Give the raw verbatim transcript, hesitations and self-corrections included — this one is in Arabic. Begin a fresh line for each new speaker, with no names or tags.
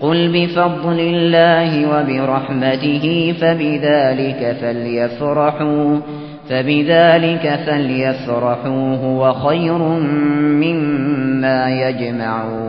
قل بفضل الله وبرحمته فبذلك فليفرحوا فبذلك فليفرحوا هو خير مما يجمعون